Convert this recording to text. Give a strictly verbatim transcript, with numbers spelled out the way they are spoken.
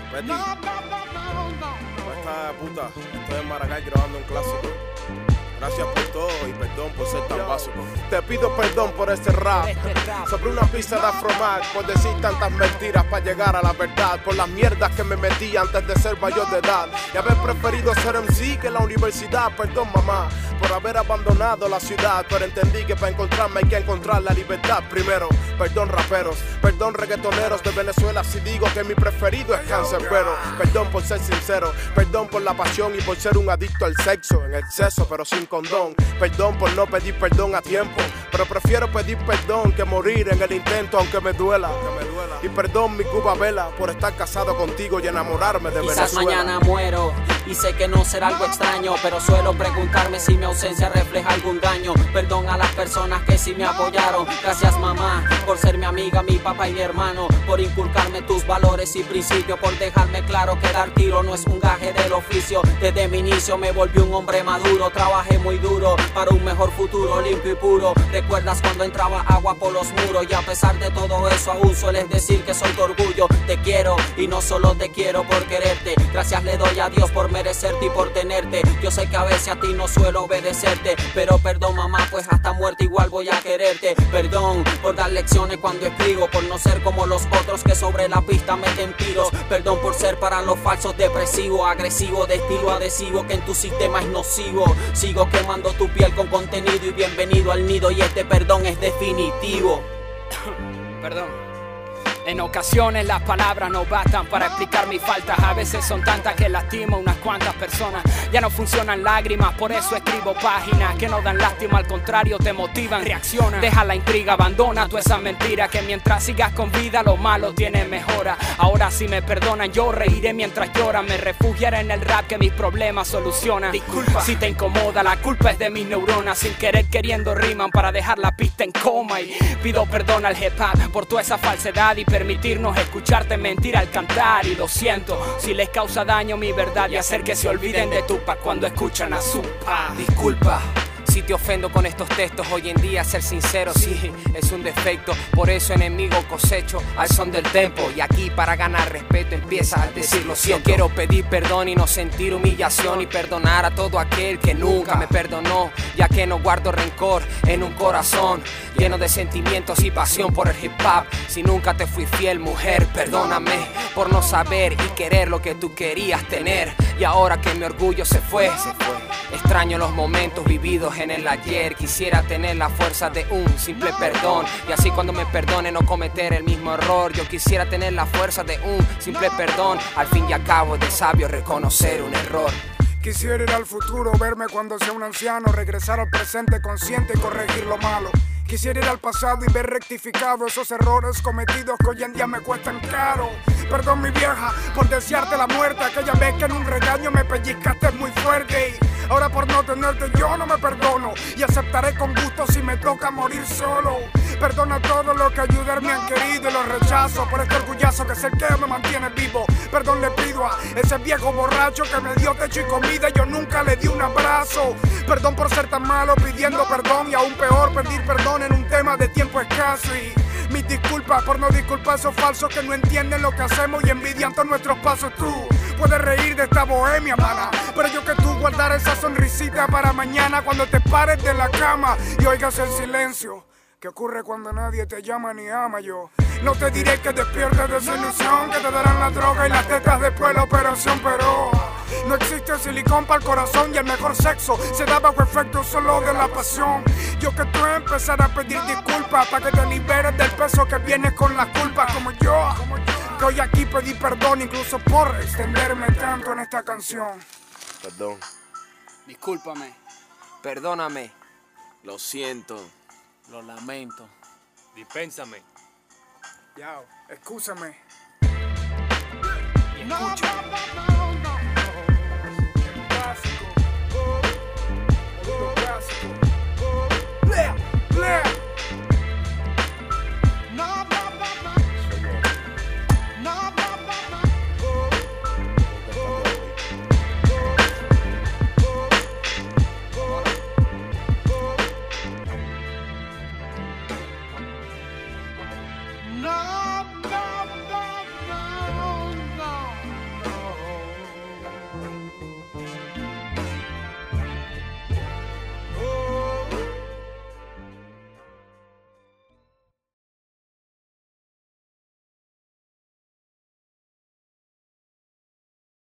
Betty, no, no, no, no, no. Esta puta, estoy en Maracay grabando un clásico. Gracias por todo y perdón por ser tan básico. Te pido perdón por este rap, sobre una pista de Afromac, por decir tantas mentiras para llegar a la verdad, por las mierdas que me metí antes de ser mayor de edad y haber preferido ser M C que la universidad. Perdón mamá por haber abandonado la ciudad, pero entendí que para encontrarme hay que encontrar la libertad primero. Perdón raperos, perdón reggaetoneros de Venezuela si digo que mi preferido es Canserbero. Perdón por ser sincero, perdón por la pasión y por ser un adicto al sexo en exceso pero sin condón. Perdón por no pedir perdón a tiempo, pero prefiero pedir perdón que morir en el intento aunque me duela. Y perdón mi Cuba Vela por estar casado contigo y enamorarme de Quizás Venezuela. Mañana muero y sé que no será algo extraño, pero suelo preguntarme si mi ausencia refleja algún daño. Perdón a las personas que sí me apoyaron. Gracias mamá por ser mi amiga, mi papá y mi hermano, por inculcarme tus valores y principios, por dejarme claro que dar tiro no es un gaje del oficio. Desde mi inicio me volví un hombre maduro, trabajé muy duro para un mejor futuro limpio y puro. ¿Recuerdas cuando entraba agua por los muros? Y a pesar de todo eso aún sueles decir que soy tu orgullo. Te quiero y no solo te quiero por quererte. Gracias le doy a Dios por merecerte y por tenerte. Yo sé que a veces a ti no suelo obedecerte, pero perdón mamá, pues hasta muerte igual voy a quererte. Perdón por dar lecciones cuando escribo, por no ser como los otros que sobre la pista meten tiros. Perdón por ser para los falsos depresivo, agresivo, de estilo adhesivo que en tu sistema es nocivo. Sigo quemando tu piel con contenido y bienvenido al nido, y este perdón es definitivo. Perdón. En ocasiones las palabras no bastan para explicar mis faltas. A veces son tantas que lastimo a unas cuantas personas. Ya no funcionan lágrimas, por eso escribo páginas que no dan lástima, al contrario te motivan, reaccionan. Deja la intriga, abandona toda esa mentira, que mientras sigas con vida lo malo tiene mejora. Ahora si me perdonan yo reiré mientras lloran, me refugiaré en el rap que mis problemas solucionan. Disculpa si te incomoda, la culpa es de mis neuronas, sin querer queriendo riman para dejar la pista en coma. Y pido perdón al hip hop por toda esa falsedad y permitirnos escucharte mentir al cantar. Y lo siento si les causa daño mi verdad y hacer que se olviden de Tupac cuando escuchan a Supa. Disculpa si te ofendo con estos textos, hoy en día ser sincero sí es un defecto, por eso enemigo cosecho al son del tempo. Y aquí para ganar respeto empieza a decir lo siento. Yo quiero pedir perdón y no sentir humillación, y perdonar a todo aquel que nunca me perdonó, ya que no guardo rencor en un corazón lleno de sentimientos y pasión por el hip hop. Si nunca te fui fiel mujer, perdóname por no saber y querer lo que tú querías tener. Y ahora que mi orgullo se fue, se fue. Extraño los momentos vividos en el ayer. Quisiera tener la fuerza de un simple perdón, y así cuando me perdone no cometer el mismo error. Yo quisiera tener la fuerza de un simple perdón. Al fin y al cabo es de sabio reconocer un error. Quisiera ir al futuro, verme cuando sea un anciano, regresar al presente consciente y corregir lo malo. Quisiera ir al pasado y ver rectificado esos errores cometidos que hoy en día me cuestan caro. Perdón mi vieja por desearte la muerte, aquella vez que en un regaño me pellizcaste muy fuerte. Y ahora por no tenerte yo no me perdono, y aceptaré con gusto si me toca morir solo. Perdona a todos los que ayudarme han querido y los rechazo por este orgullazo que es el que me mantiene vivo. Perdón le pido a ese viejo borracho que me dio techo y comida y yo nunca le di un abrazo. Perdón por ser tan malo pidiendo perdón, y aún peor pedir perdón en un tema de tiempo escaso. Y mis disculpas por no disculpar a esos falsos que no entienden lo que hacemos y envidian todos nuestros pasos. Tú puedes reír de esta bohemia, mana, pero yo que tú guardar esa sonrisita para mañana cuando te pares de la cama y oigas el silencio. ¿Qué ocurre cuando nadie te llama ni ama? Yo no te diré que despiertes de esa ilusión, que te darán la droga y las tetas después la operación, pero no existe silicón para el corazón y el mejor sexo se da bajo efecto solo de la pasión. Yo que tú empezar a pedir disculpas para que te liberes del peso que viene con las culpas, como yo, que hoy aquí pedí perdón incluso por extenderme tanto en esta canción. Perdón. Discúlpame. Perdóname. Lo siento. Lo lamento. Dispénsame. Yao, excúsame. Y escucha.